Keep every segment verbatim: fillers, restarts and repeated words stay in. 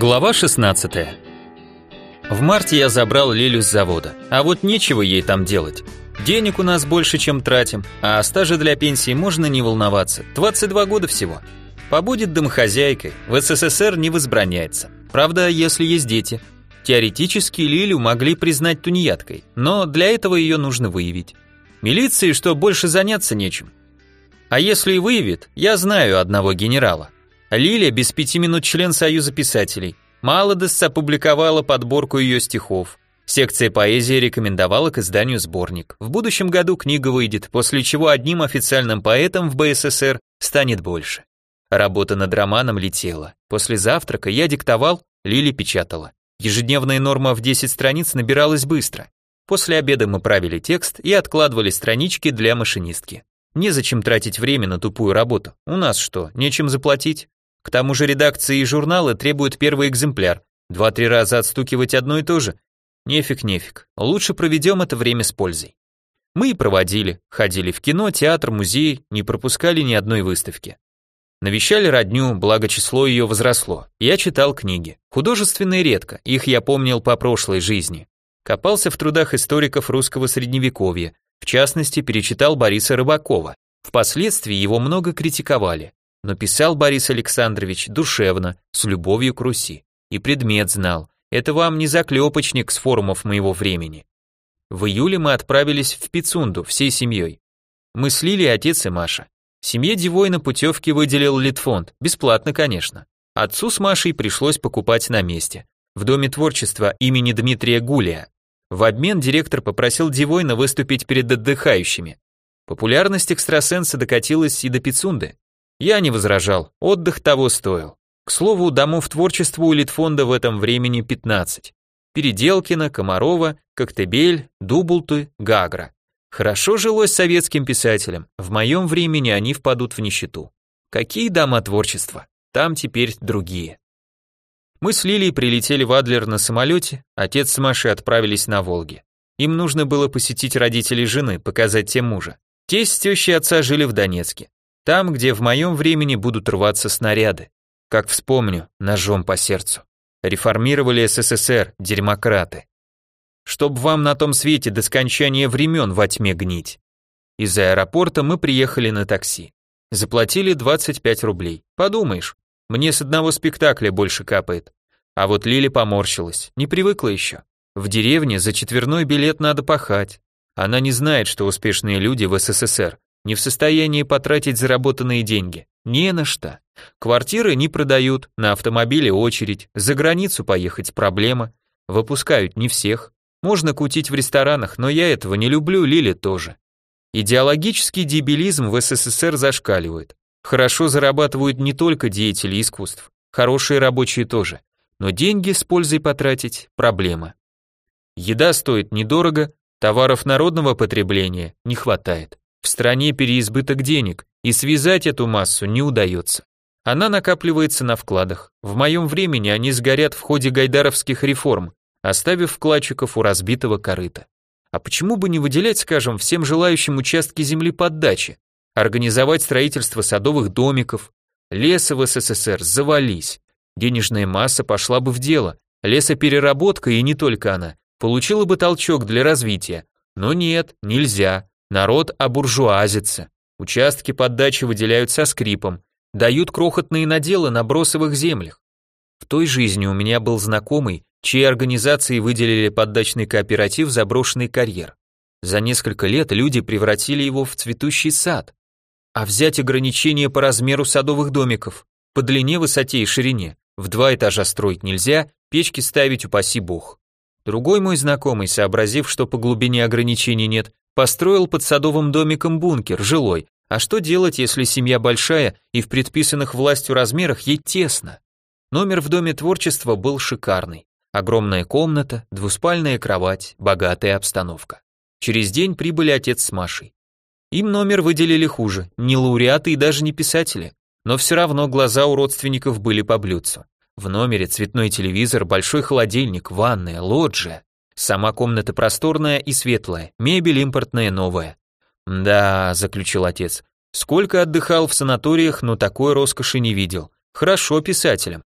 Глава шестнадцатая. В марте я забрал Лилю с завода, а вот нечего ей там делать. Денег у нас больше, чем тратим, а о стаже для пенсии можно не волноваться, двадцать два года всего. Побудет домохозяйкой, в СССР не возбраняется. Правда, если есть дети. Теоретически Лилю могли признать тунеядкой, но для этого ее нужно выявить. Милиции что, больше заняться нечем. А если и выявит, я знаю одного генерала. Лиля без пяти минут член Союза писателей. Молодость опубликовала подборку ее стихов. Секция поэзии рекомендовала к изданию сборник. В будущем году книга выйдет, после чего одним официальным поэтом в БССР станет больше. Работа над романом летела. После завтрака я диктовал, Лиля печатала. Ежедневная норма в десять страниц набиралась быстро. После обеда мы правили текст и откладывали странички для машинистки. Незачем тратить время на тупую работу. У нас что, нечем заплатить? К тому же редакции и журналы требуют первый экземпляр. Два-три раза отстукивать одно и то же. Нефиг-нефиг. Лучше проведем это время с пользой. Мы и проводили. Ходили в кино, театр, музей, не пропускали ни одной выставки. Навещали родню, благо число ее возросло. Я читал книги. Художественные редко, их я помнил по прошлой жизни. Копался в трудах историков русского средневековья. В частности, перечитал Бориса Рыбакова. Впоследствии его много критиковали. Но писал Борис Александрович душевно, с любовью к Руси. И предмет знал. Это вам не заклепочник с форумов моего времени. В июле мы отправились в Пицунду всей семьей. Мы с Лилей, отец и Маша. Семье Дивойна путевки выделил Литфонд, бесплатно, конечно. Отцу с Машей пришлось покупать на месте, в Доме творчества имени Дмитрия Гулия. В обмен директор попросил Дивойна выступить перед отдыхающими. Популярность экстрасенса докатилась и до Пицунды. Я не возражал, отдых того стоил. К слову, домов творчества у Литфонда в этом времени пятнадцать. Переделкино, Комарова, Коктебель, Дубулты, Гагра. Хорошо жилось советским писателям, в моем времени они впадут в нищету. Какие дома творчества? Там теперь другие. Мы с Лилей прилетели в Адлер на самолете, отец с Машей отправились на Волге. Им нужно было посетить родителей жены, показать тем мужа. Тесть с тещей отца жили в Донецке. Там, где в моем времени будут рваться снаряды. Как вспомню, ножом по сердцу. Реформировали СССР, дерьмократы. Чтоб вам на том свете до скончания времен во тьме гнить. Из аэропорта мы приехали на такси. Заплатили двадцать пять рублей. Подумаешь, мне с одного спектакля больше капает. А вот Лиля поморщилась, не привыкла еще. В деревне за четверной билет надо пахать. Она не знает, что успешные люди в СССР не в состоянии потратить заработанные деньги. Не на что. Квартиры не продают, на автомобиле очередь, за границу поехать проблема. Выпускают не всех. Можно кутить в ресторанах, но я этого не люблю, Лиля тоже. Идеологический дебилизм в СССР зашкаливает. Хорошо зарабатывают не только деятели искусств, хорошие рабочие тоже. Но деньги с пользой потратить – проблема. Еда стоит недорого, товаров народного потребления не хватает. В стране переизбыток денег, и связать эту массу не удается. Она накапливается на вкладах. В моем времени они сгорят в ходе гайдаровских реформ, оставив вкладчиков у разбитого корыта. А почему бы не выделять, скажем, всем желающим участки земли под дачи, организовать строительство садовых домиков? Леса в СССР завались. Денежная масса пошла бы в дело. Лесопереработка, и не только она, получила бы толчок для развития. Но нет, нельзя. Народ обуржуазится. Участки под дачи выделяют со скрипом, дают крохотные наделы на бросовых землях. В той жизни у меня был знакомый, чьей организации выделили под дачный кооператив заброшенный карьер. За несколько лет люди превратили его в цветущий сад. А взять ограничения по размеру садовых домиков, по длине, высоте и ширине, в два этажа строить нельзя, печки ставить упаси бог. Другой мой знакомый, сообразив, что по глубине ограничений нет, построил под садовым домиком бункер, жилой. А что делать, если семья большая и в предписанных властью размерах ей тесно? Номер в Доме творчества был шикарный. Огромная комната, двуспальная кровать, богатая обстановка. Через день прибыли отец с Машей. Им номер выделили хуже, не лауреаты и даже не писатели. Но все равно глаза у родственников были по блюдцу. В номере цветной телевизор, большой холодильник, ванная, лоджия. Сама комната просторная и светлая, мебель импортная новая. «Да», — заключил отец, — «сколько отдыхал в санаториях, но такой роскоши не видел. Хорошо писателям».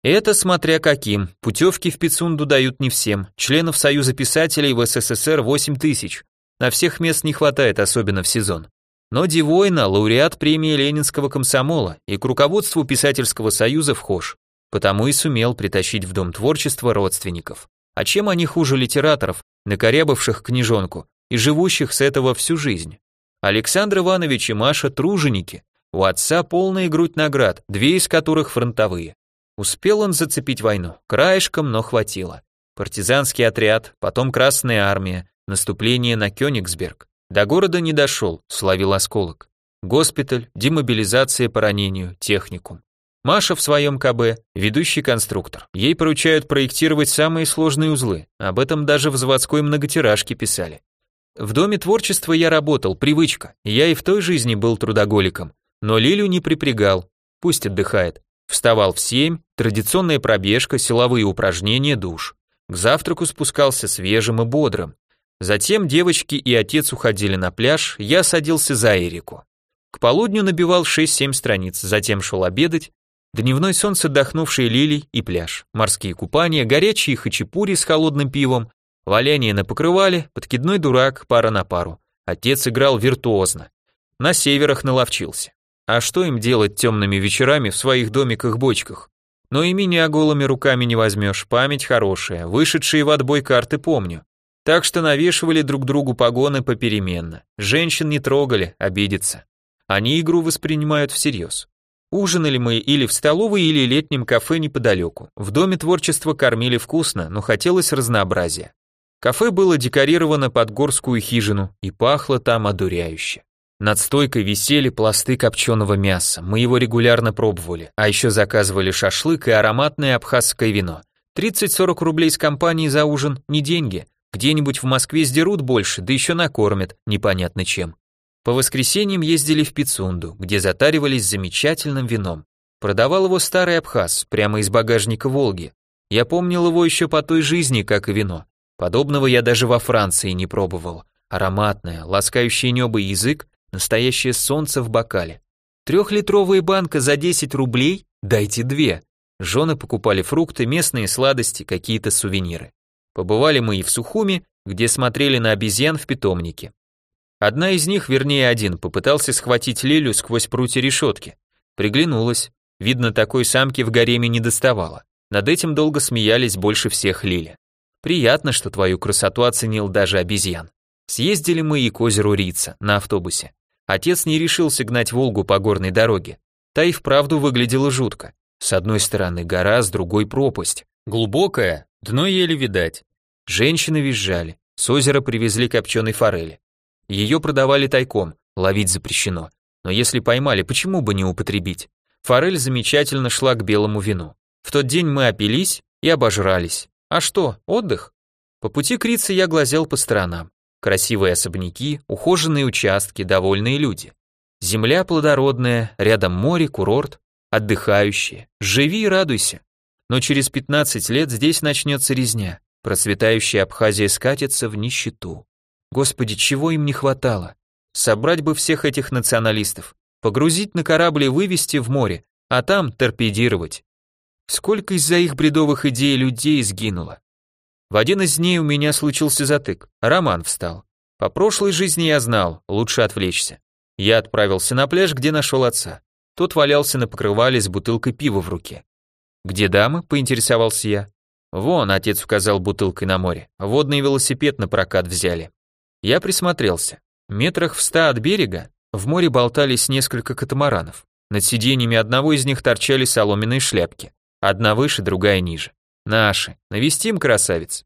Это смотря каким. Путевки в Пицунду дают не всем. Членов Союза писателей в СССР восемь тысяч. На всех мест не хватает, особенно в сезон. Но Дивойна – лауреат премии Ленинского комсомола и к руководству Писательского союза вхож. Потому и сумел притащить в Дом творчества родственников. А чем они хуже литераторов, накорябавших книжонку и живущих с этого всю жизнь? Александр Иванович и Маша – труженики. У отца полная грудь наград, две из которых фронтовые. Успел он зацепить войну, краешком, но хватило. Партизанский отряд, потом Красная армия, наступление на Кёнигсберг. До города не дошел, словил осколок. Госпиталь, демобилизация по ранению, техникум. Маша в своем КБ, ведущий конструктор. Ей поручают проектировать самые сложные узлы. Об этом даже в заводской многотиражке писали. В Доме творчества я работал, привычка. Я и в той жизни был трудоголиком. Но Лилю не припрягал. Пусть отдыхает. Вставал в семь, традиционная пробежка, силовые упражнения, душ. К завтраку спускался свежим и бодрым. Затем девочки и отец уходили на пляж, я садился за Эрику. К полудню набивал шесть-семь страниц, затем шел обедать. Дневной сон с отдохнувшей Лилей и пляж, морские купания, горячие хачапури с холодным пивом, валяние на покрывале, подкидной дурак, пара на пару. Отец играл виртуозно. На северах наловчился. А что им делать темными вечерами в своих домиках-бочках? Но и меня голыми руками не возьмешь, память хорошая, вышедшие в отбой карты помню. Так что навешивали друг другу погоны попеременно. Женщин не трогали, обидятся. Они игру воспринимают всерьез. Ужинали мы или в столовой, или летнем кафе неподалеку. В Доме творчества кормили вкусно, но хотелось разнообразия. Кафе было декорировано под горскую хижину и пахло там одуряюще. Над стойкой висели пласты копченого мяса, мы его регулярно пробовали, а еще заказывали шашлык и ароматное абхазское вино. тридцать-сорок рублей с компанией за ужин – не деньги. Где-нибудь в Москве сдерут больше, да еще накормят, непонятно чем. По воскресеньям ездили в Пицунду, где затаривались замечательным вином. Продавал его старый абхаз, прямо из багажника Волги. Я помнил его еще по той жизни, как и вино. Подобного я даже во Франции не пробовал. Ароматное, ласкающее небо язык, настоящее солнце в бокале. Трехлитровая банка за десять рублей? Дайте две. Жены покупали фрукты, местные сладости, какие-то сувениры. Побывали мы и в Сухуми, где смотрели на обезьян в питомнике. Одна из них, вернее один, попытался схватить Лилю сквозь прутья решетки. Приглянулась. Видно, такой самки в гареме не доставало. Над этим долго смеялись больше всех Лиля. Приятно, что твою красоту оценил даже обезьян. Съездили мы и к озеру Рица на автобусе. Отец не решился гнать Волгу по горной дороге. Та и вправду выглядела жутко. С одной стороны гора, с другой пропасть. Глубокая, дно еле видать. Женщины визжали. С озера привезли копченой форели. Ее продавали тайком, ловить запрещено. Но если поймали, почему бы не употребить? Форель замечательно шла к белому вину. В тот день мы опились и обожрались. А что, отдых? По пути к Рице я глазел по сторонам. Красивые особняки, ухоженные участки, довольные люди. Земля плодородная, рядом море, курорт, отдыхающие. Живи и радуйся. Но через пятнадцать лет здесь начнется резня. Процветающая Абхазия скатится в нищету. Господи, чего им не хватало? Собрать бы всех этих националистов, погрузить на корабль и вывести в море, а там торпедировать. Сколько из-за их бредовых идей людей сгинуло. В один из дней у меня случился затык, роман встал. По прошлой жизни я знал, лучше отвлечься. Я отправился на пляж, где нашел отца. Тот валялся на покрывале с бутылкой пива в руке. «Где дамы?» – поинтересовался я. «Вон», – отец указал бутылкой на море, водный велосипед на прокат взяли. Я присмотрелся. Метрах в ста от берега в море болтались несколько катамаранов. Над сиденьями одного из них торчали соломенные шляпки. Одна выше, другая ниже. Наши. Навестим красавиц.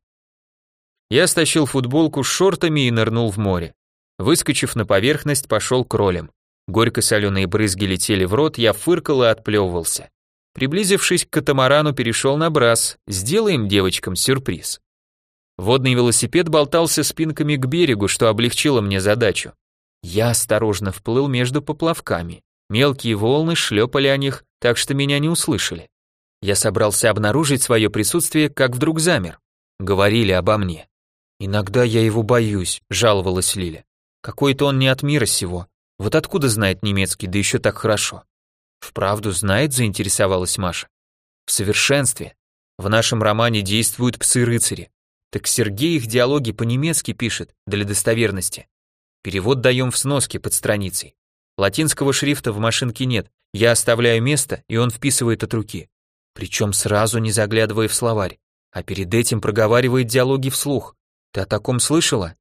Я стащил футболку с шортами и нырнул в море. Выскочив на поверхность, пошел к ролям. Горько-соленые брызги летели в рот, я фыркал и отплевывался. Приблизившись к катамарану, перешел на брас. Сделаем девочкам сюрприз. Водный велосипед болтался спинками к берегу, что облегчило мне задачу. Я осторожно вплыл между поплавками. Мелкие волны шлепали о них, так что меня не услышали. Я собрался обнаружить свое присутствие, как вдруг замер. Говорили обо мне. «Иногда я его боюсь», — жаловалась Лиля. «Какой-то он не от мира сего. Вот откуда знает немецкий, да еще так хорошо?» «Вправду знает», — заинтересовалась Маша. В совершенстве. В нашем романе действуют псы-рыцари. Так Сергей их диалоги по-немецки пишет, для достоверности. Перевод даем в сноске под страницей. Латинского шрифта в машинке нет, я оставляю место, и он вписывает от руки. Причем сразу не заглядывая в словарь, а перед этим проговаривает диалоги вслух. Ты о таком слышала?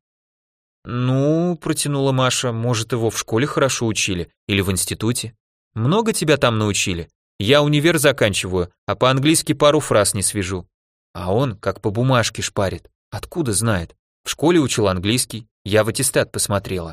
Ну, протянула Маша, может, его в школе хорошо учили или в институте. Много тебя там научили? Я универ заканчиваю, а по-английски пару фраз не свяжу. А он как по бумажке шпарит. Откуда знает? В школе учил английский, я в аттестат посмотрела.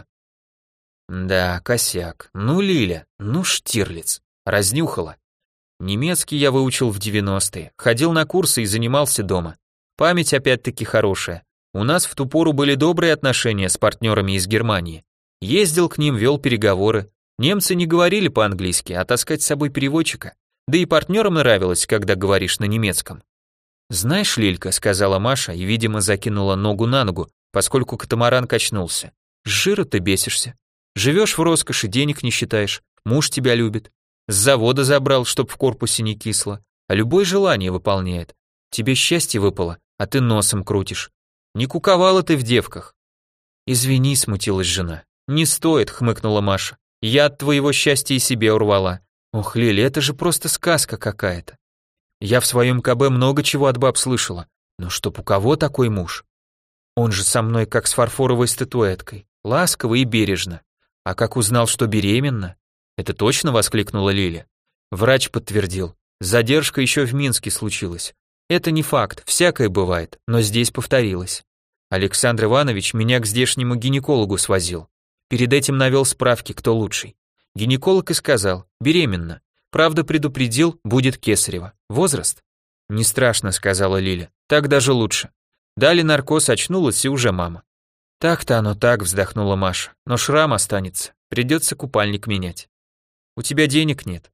Да, косяк. Ну, Лиля, ну, Штирлиц. Разнюхала. Немецкий я выучил в девяностые, ходил на курсы и занимался дома. Память опять-таки хорошая. У нас в ту пору были добрые отношения с партнерами из Германии. Ездил к ним, вел переговоры. Немцы не говорили по-английски, а таскать с собой переводчика. Да и партнерам нравилось, когда говоришь на немецком. «Знаешь, Лилька», — сказала Маша и, видимо, закинула ногу на ногу, поскольку катамаран качнулся. «С жира ты бесишься. Живешь в роскоши, денег не считаешь, муж тебя любит. С завода забрал, чтоб в корпусе не кисло, а любое желание выполняет. Тебе счастье выпало, а ты носом крутишь. Не куковала ты в девках». «Извини», — смутилась жена. «Не стоит», — хмыкнула Маша. «Я от твоего счастья и себе урвала. Ох, Лили, это же просто сказка какая-то. Я в своем КБ много чего от баб слышала, но чтоб у кого такой муж? Он же со мной как с фарфоровой статуэткой, ласково и бережно. А как узнал, что беременна?» «Это точно?» — воскликнула Лиля. Врач подтвердил. Задержка еще в Минске случилась. Это не факт, всякое бывает, но здесь повторилось. Александр Иванович меня к здешнему гинекологу свозил. Перед этим навел справки, кто лучший. Гинеколог и сказал, беременна. Правда, предупредил, будет кесарево. Возраст? Не страшно, сказала Лиля. Так даже лучше. Дали наркоз, очнулась и уже мама. Так-то оно так, вздохнула Маша. Но шрам останется. Придется купальник менять. У тебя денег нет?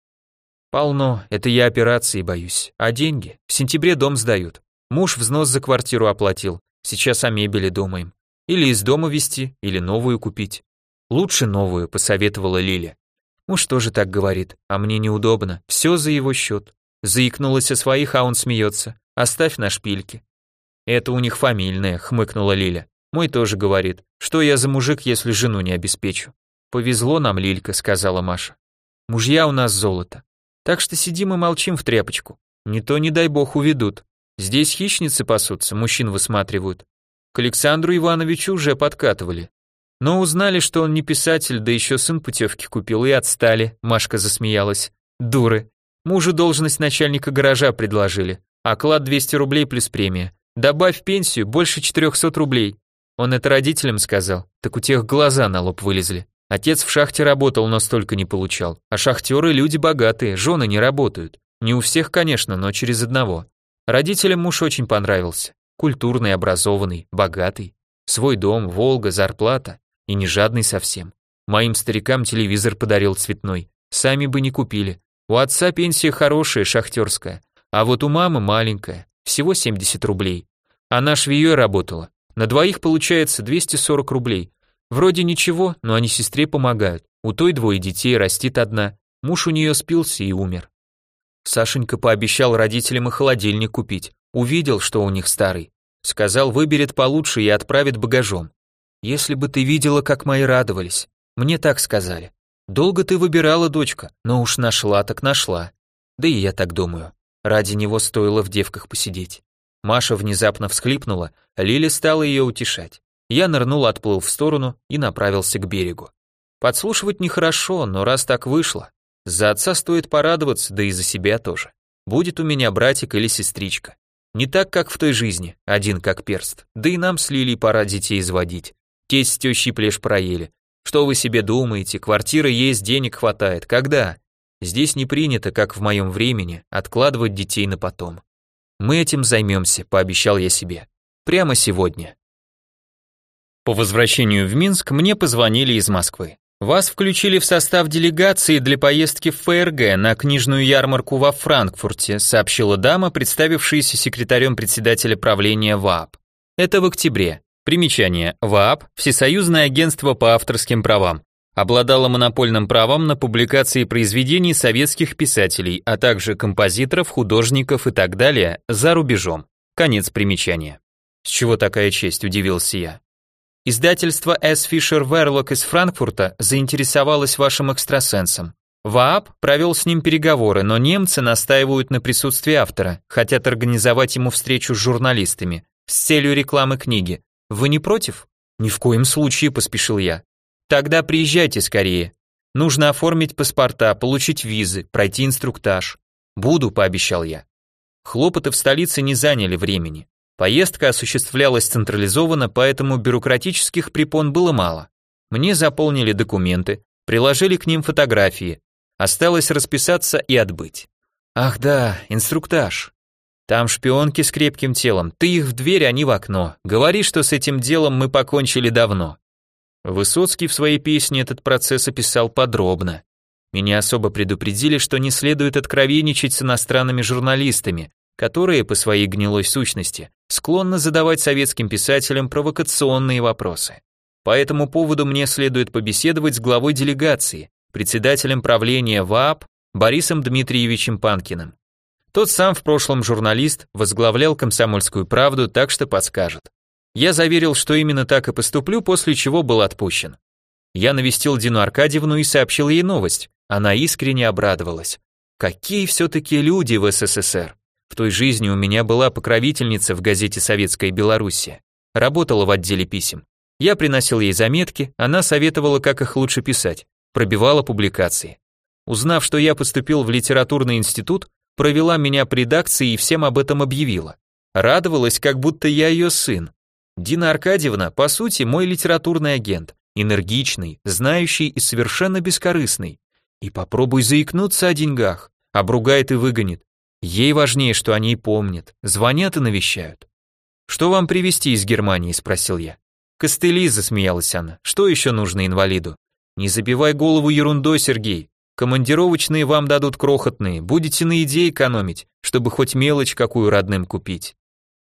Полно, это я операции боюсь. А деньги? В сентябре дом сдают. Муж взнос за квартиру оплатил. Сейчас о мебели думаем. Или из дома везти, или новую купить. Лучше новую, посоветовала Лиля. Муж тоже так говорит, а мне неудобно. Все за его счет. Заикнулась о своих, а он смеется. Оставь на шпильке. Это у них фамильное, хмыкнула Лиля. Мой тоже говорит, что я за мужик, если жену не обеспечу. Повезло нам, Лилька, сказала Маша. Мужья у нас золото. Так что сидим и молчим в тряпочку. Не то, не дай бог, уведут. Здесь хищницы пасутся, мужчин высматривают. К Александру Ивановичу уже подкатывали. Но узнали, что он не писатель, да еще сын путевки купил, и отстали, Машка засмеялась. Дуры. Мужу должность начальника гаража предложили. Оклад двести рублей плюс премия. Добавь пенсию, больше четырехсот рублей. Он это родителям сказал, так у тех глаза на лоб вылезли. Отец в шахте работал, но столько не получал. А шахтеры люди богатые, жены не работают. Не у всех, конечно, но через одного. Родителям муж очень понравился. Культурный, образованный, богатый. Свой дом, Волга, зарплата. И не жадный совсем. Моим старикам телевизор подарил цветной. Сами бы не купили. У отца пенсия хорошая, шахтерская. А вот у мамы маленькая. Всего семьдесят рублей. Она швеей работала. На двоих получается двести сорок рублей. Вроде ничего, но они сестре помогают. У той двое детей, растит одна. Муж у нее спился и умер. Сашенька пообещал родителям и холодильник купить. Увидел, что у них старый. Сказал, выберет получше и отправит багажом. Если бы ты видела, как мои радовались. Мне так сказали. Долго ты выбирала, дочка, но уж нашла так нашла. Да и я так думаю. Ради него стоило в девках посидеть. Маша внезапно всхлипнула, Лиля стала ее утешать. Я нырнул, отплыл в сторону и направился к берегу. Подслушивать нехорошо, но раз так вышло, за отца стоит порадоваться, да и за себя тоже. Будет у меня братик или сестричка. Не так, как в той жизни, один как перст. Да и нам с Лилей пора детей изводить. Тесть с тещей плешь проели. Что вы себе думаете, квартира есть, денег хватает. Когда? Здесь не принято, как в моем времени, откладывать детей на потом. Мы этим займемся, пообещал я себе. Прямо сегодня. По возвращению в Минск мне позвонили из Москвы. Вас включили в состав делегации для поездки в ФРГ на книжную ярмарку во Франкфурте, сообщила дама, представившаяся секретарем председателя правления ВААП. Это в октябре. Примечание. ВААП – Всесоюзное агентство по авторским правам. Обладала монопольным правом на публикации произведений советских писателей, а также композиторов, художников и так далее за рубежом. Конец примечания. С чего такая честь, удивился я. Издательство С. Фишер Верлок из Франкфурта заинтересовалось вашим экстрасенсом. ВААП провел с ним переговоры, но немцы настаивают на присутствии автора, хотят организовать ему встречу с журналистами с целью рекламы книги. Вы не против? Ни в коем случае, поспешил я. Тогда приезжайте скорее. Нужно оформить паспорта, получить визы, пройти инструктаж. Буду, пообещал я. Хлопоты в столице не заняли времени. Поездка осуществлялась централизованно, поэтому бюрократических препон было мало. Мне заполнили документы, приложили к ним фотографии. Осталось расписаться и отбыть. Ах да, инструктаж. Там шпионки с крепким телом, ты их в дверь, они в окно. Говори, что с этим делом мы покончили давно. Высоцкий в своей песне этот процесс описал подробно. Меня особо предупредили, что не следует откровенничать с иностранными журналистами, которые, по своей гнилой сущности, склонны задавать советским писателям провокационные вопросы. По этому поводу мне следует побеседовать с главой делегации, председателем правления ВААП Борисом Дмитриевичем Панкиным. Тот сам в прошлом журналист, возглавлял «Комсомольскую правду», так что подскажет. Я заверил, что именно так и поступлю, после чего был отпущен. Я навестил Дину Аркадьевну и сообщил ей новость. Она искренне обрадовалась. Какие все-таки люди в СССР. В той жизни у меня была покровительница в газете «Советская Белоруссия». Работала в отделе писем. Я приносил ей заметки, она советовала, как их лучше писать, пробивала публикации. Узнав, что я поступил в литературный институт, провела меня по редакции и всем об этом объявила. Радовалась, как будто я ее сын. Дина Аркадьевна, по сути, мой литературный агент, энергичный, знающий и совершенно бескорыстный. И попробуй заикнуться о деньгах, обругает и выгонит. Ей важнее, что они помнят, звонят и навещают. «Что вам привезти из Германии?» – спросил я. «Костыли», – засмеялась она. «Что еще нужно инвалиду?» «Не забивай голову ерундой, Сергей. Командировочные вам дадут крохотные, будете на еде экономить, чтобы хоть мелочь какую родным купить».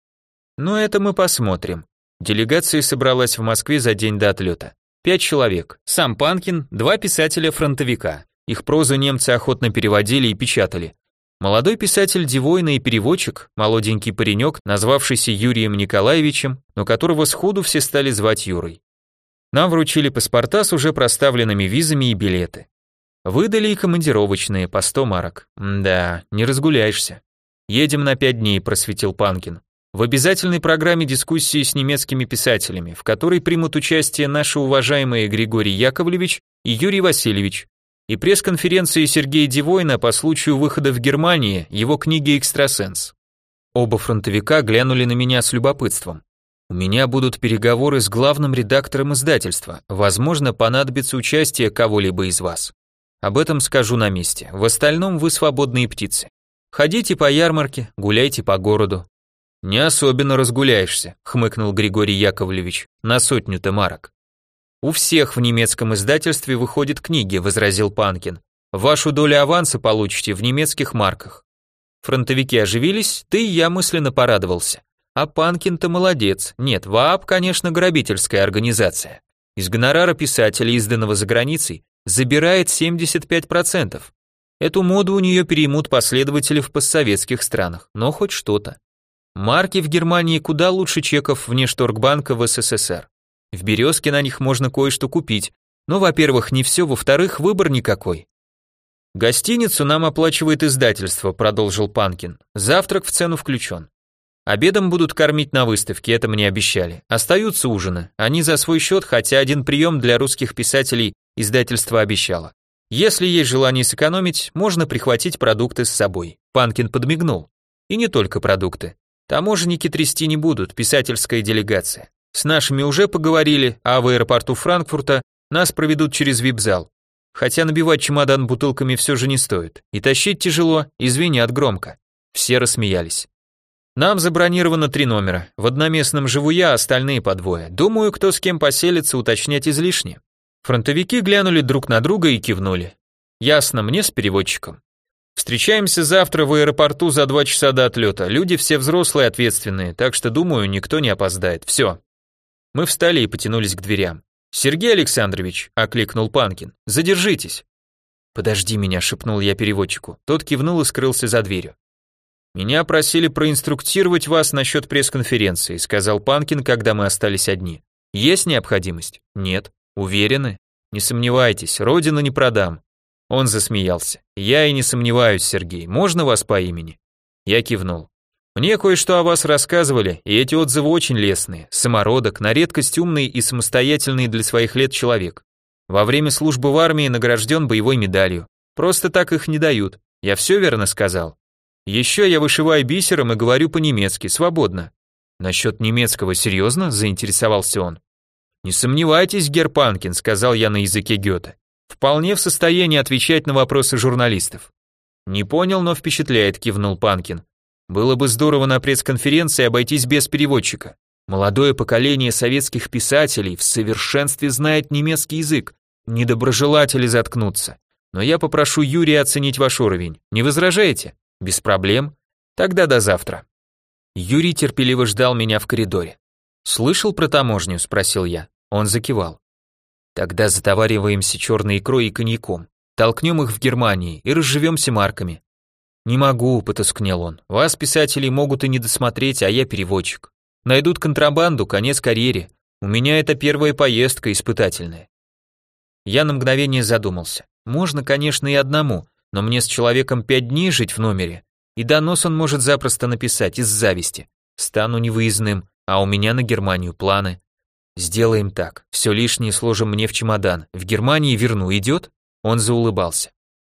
«Ну, это мы посмотрим». Делегация собралась в Москве за день до отлета. Пять человек. Сам Панкин, два писателя-фронтовика. Их прозу немцы охотно переводили и печатали. Молодой писатель Дивойна и переводчик, молоденький паренек, назвавшийся Юрием Николаевичем, но которого сходу все стали звать Юрой. Нам вручили паспорта с уже проставленными визами и билеты. Выдали и командировочные по сто марок. Да, не разгуляешься. Едем на пять дней, просветил Панкин. В обязательной программе дискуссии с немецкими писателями, в которой примут участие наши уважаемые Григорий Яковлевич и Юрий Васильевич, и пресс-конференции Сергея Дивойна по случаю выхода в Германии его книги «Экстрасенс». Оба фронтовика глянули на меня с любопытством. У меня будут переговоры с главным редактором издательства, возможно, понадобится участие кого-либо из вас. Об этом скажу на месте, в остальном вы свободные птицы. Ходите по ярмарке, гуляйте по городу. Не особенно разгуляешься, хмыкнул Григорий Яковлевич, на сотню-то марок. У всех в немецком издательстве выходят книги, возразил Панкин. Вашу долю аванса получите в немецких марках. Фронтовики оживились, ты и я мысленно порадовался. А Панкин-то молодец. Нет, ВААП, конечно, грабительская организация. Из гонорара писателя, изданного за границей, забирает семьдесят пять процентов. Эту моду у нее переймут последователи в постсоветских странах, но хоть что-то. Марки в Германии куда лучше чеков внешторгбанка в СССР. В Березке на них можно кое-что купить, но, во-первых, не все, во-вторых, выбор никакой. Гостиницу нам оплачивает издательство, продолжил Панкин. Завтрак в цену включен. Обедом будут кормить на выставке, это мне обещали. Остаются ужины, они за свой счет, хотя один прием для русских писателей издательство обещало. Если есть желание сэкономить, можно прихватить продукты с собой. Панкин подмигнул. И не только продукты. Таможенники трясти не будут, писательская делегация. С нашими уже поговорили, а в аэропорту Франкфурта нас проведут через вип-зал. Хотя набивать чемодан бутылками все же не стоит. И тащить тяжело, и звенят громко. Все рассмеялись. Нам забронировано три номера. В одноместном живу я, остальные по двое. Думаю, кто с кем поселится, уточнять излишне. Фронтовики глянули друг на друга и кивнули. Ясно, мне с переводчиком. Встречаемся завтра в аэропорту за два часа до отлета. Люди все взрослые и ответственные, так что, думаю, никто не опоздает. Все. Мы встали и потянулись к дверям. «Сергей Александрович», — окликнул Панкин, — «задержитесь». «Подожди меня», — шепнул я переводчику. Тот кивнул и скрылся за дверью. «Меня просили проинструктировать вас насчет пресс-конференции», — сказал Панкин, когда мы остались одни. «Есть необходимость?» «Нет». «Уверены?» «Не сомневайтесь, родину не продам». Он засмеялся. «Я и не сомневаюсь, Сергей. Можно вас по имени?» Я кивнул. «Мне кое-что о вас рассказывали, и эти отзывы очень лестные. Самородок, на редкость умный и самостоятельный для своих лет человек. Во время службы в армии награжден боевой медалью. Просто так их не дают. Я все верно сказал? Еще я вышиваю бисером и говорю по-немецки, свободно». «Насчет немецкого серьезно?» – заинтересовался он. «Не сомневайтесь, герр Панкин», – сказал я на языке Гёте. «Вполне в состоянии отвечать на вопросы журналистов». «Не понял, но впечатляет», – кивнул Панкин. «Было бы здорово на пресс-конференции обойтись без переводчика. Молодое поколение советских писателей в совершенстве знает немецкий язык. Недоброжелатели заткнутся. Но я попрошу Юрия оценить ваш уровень. Не возражаете?» «Без проблем. Тогда до завтра». Юрий терпеливо ждал меня в коридоре. «Слышал про таможню?» – спросил я. Он закивал. «Тогда затовариваемся черной икрой и коньяком. Толкнем их в Германии и разживемся марками». «Не могу», – потускнел он. «Вас, писателей, могут и не досмотреть, а я переводчик. Найдут контрабанду, конец карьере. У меня это первая поездка испытательная». Я на мгновение задумался. Можно, конечно, и одному, но мне с человеком пять дней жить в номере, и донос он может запросто написать из зависти. Стану невыездным, а у меня на Германию планы. Сделаем так, все лишнее сложим мне в чемодан, в Германии верну, идет? Он заулыбался.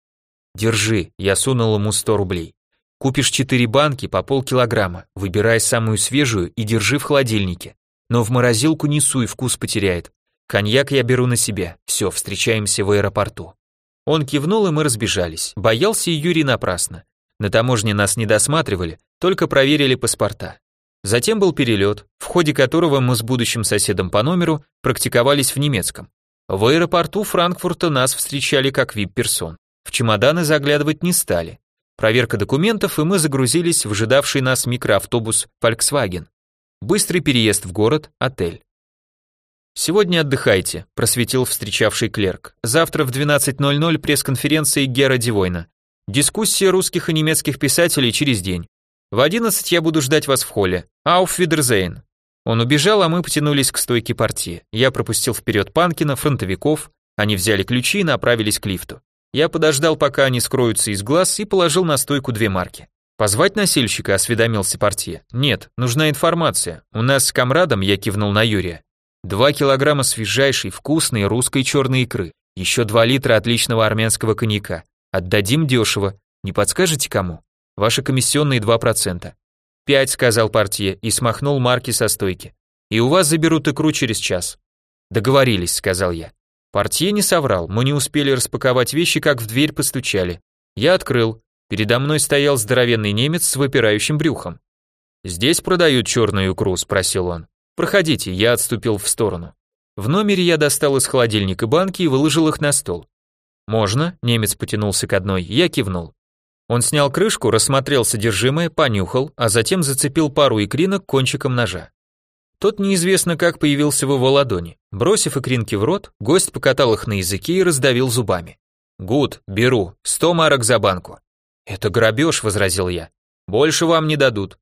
Держи, я сунул ему сто рублей. Купишь четыре банки по полкилограмма, выбирай самую свежую и держи в холодильнике. Но в морозилку не суй, вкус потеряет. Коньяк я беру на себя, все, встречаемся в аэропорту. Он кивнул, и мы разбежались. Боялся и Юрий напрасно. На таможне нас не досматривали, только проверили паспорта. Затем был перелет, в ходе которого мы с будущим соседом по номеру практиковались в немецком. В аэропорту Франкфурта нас встречали как вип-персон. В чемоданы заглядывать не стали. Проверка документов, и мы загрузились в ожидавший нас микроавтобус Volkswagen. Быстрый переезд в город, отель. «Сегодня отдыхайте», – просветил встречавший клерк. «Завтра в двенадцать ноль ноль пресс-конференция Гера Дивойна. Дискуссия русских и немецких писателей через день. В одиннадцать я буду ждать вас в холле. Auf Wiedersehen». Он убежал, а мы потянулись к стойке портье. Я пропустил вперед Панкина, фронтовиков, они взяли ключи и направились к лифту. Я подождал, пока они скроются из глаз, и положил на стойку две марки. «Позвать носильщика?» – осведомился портье. «Нет, нужна информация. У нас с комрадом», – я кивнул на Юрия, два килограмма свежайшей, вкусной русской черной икры, еще два литра отличного армянского коньяка. Отдадим дешево. Не подскажете кому? Ваши комиссионные два процента. Пять, сказал портье и смахнул марки со стойки. И у вас заберут икру через час. Договорились, сказал я. Портье не соврал, мы не успели распаковать вещи, как в дверь постучали. Я открыл. Передо мной стоял здоровенный немец с выпирающим брюхом. «Здесь продают черную икру?» – спросил он. «Проходите», я отступил в сторону. В номере я достал из холодильника банки и выложил их на стол. «Можно?» – немец потянулся к одной, я кивнул. Он снял крышку, рассмотрел содержимое, понюхал, а затем зацепил пару икринок кончиком ножа. Тот неизвестно как появился в его ладони. Бросив икринки в рот, гость покатал их на языке и раздавил зубами. «Гуд, беру, сто марок за банку». «Это грабеж», – возразил я. «Больше вам не дадут».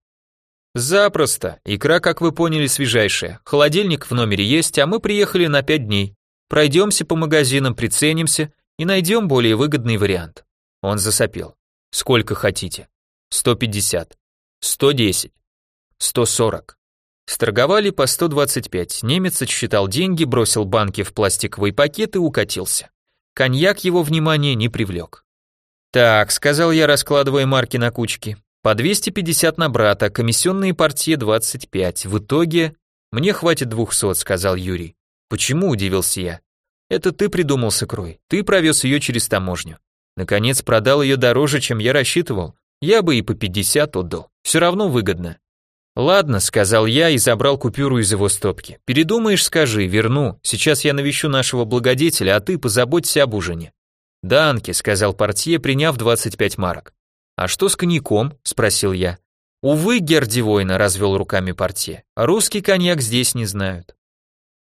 «Запросто. Икра, как вы поняли, свежайшая. Холодильник в номере есть, а мы приехали на пять дней. Пройдемся по магазинам, приценимся и найдем более выгодный вариант». Он засопел. «Сколько хотите?» «сто пятьдесят». «сто десять». «сто сорок». Сторговали по сто двадцать пять. Немец отсчитал деньги, бросил банки в пластиковый пакет и укатился. Коньяк его внимание не привлек. «Так», — сказал я, раскладывая марки на кучки. «По двести пятьдесят на брата, комиссионные портье двадцать пять. В итоге...» «Мне хватит двухсот», — сказал Юрий. «Почему?» — удивился я. «Это ты придумал с икрой. Ты провез ее через таможню. Наконец продал ее дороже, чем я рассчитывал. Я бы и по пятьдесят отдал. Все равно выгодно». «Ладно», — сказал я и забрал купюру из его стопки. «Передумаешь, скажи, верну. Сейчас я навещу нашего благодетеля, а ты позаботься об ужине». «Данки», — сказал портье, приняв двадцать пять марок. «А что с коньяком?» — спросил я. «Увы, герр Дивойна», — развел руками портье. «Русский коньяк здесь не знают».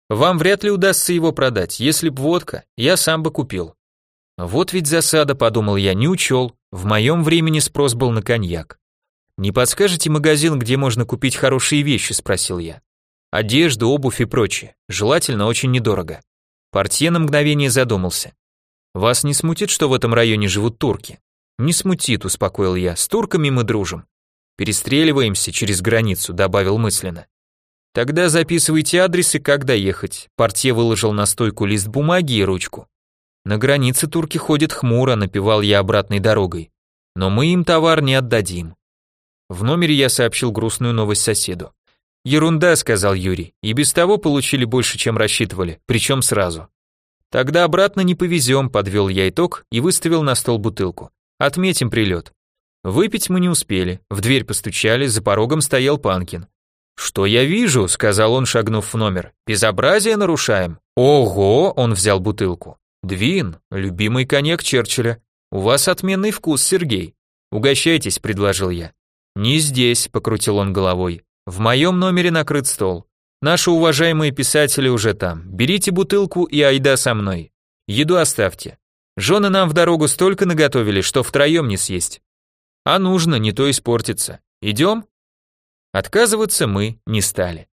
Вам вряд ли удастся его продать, если б водка, я сам бы купил. Вот ведь засада, подумал я, не учел, в моем времени спрос был на коньяк. Не подскажете магазин, где можно купить хорошие вещи, спросил я. Одежду, обувь и прочее, желательно очень недорого. Портье на мгновение задумался. Вас не смутит, что в этом районе живут турки? Не смутит, успокоил я, с турками мы дружим. Перестреливаемся через границу, добавил мысленно. Тогда записывайте адрес и как доехать. Портье выложил на стойку лист бумаги и ручку. На границе турки ходят хмуро, напевал я обратной дорогой. Но мы им товар не отдадим. В номере я сообщил грустную новость соседу. Ерунда, сказал Юрий, и без того получили больше, чем рассчитывали, причем сразу. Тогда обратно не повезем, подвел я итог и выставил на стол бутылку. Отметим прилет. Выпить мы не успели, в дверь постучали, за порогом стоял Панкин. «Что я вижу?» — сказал он, шагнув в номер. «Безобразие нарушаем». «Ого!» — он взял бутылку. «Двин, любимый коньяк Черчилля. У вас отменный вкус, Сергей. Угощайтесь», — предложил я. «Не здесь», — покрутил он головой. «В моем номере накрыт стол. Наши уважаемые писатели уже там. Берите бутылку и айда со мной. Еду оставьте. Жены нам в дорогу столько наготовили, что втроем не съесть. А нужно, не то испортится. Идем?» Отказываться мы не стали.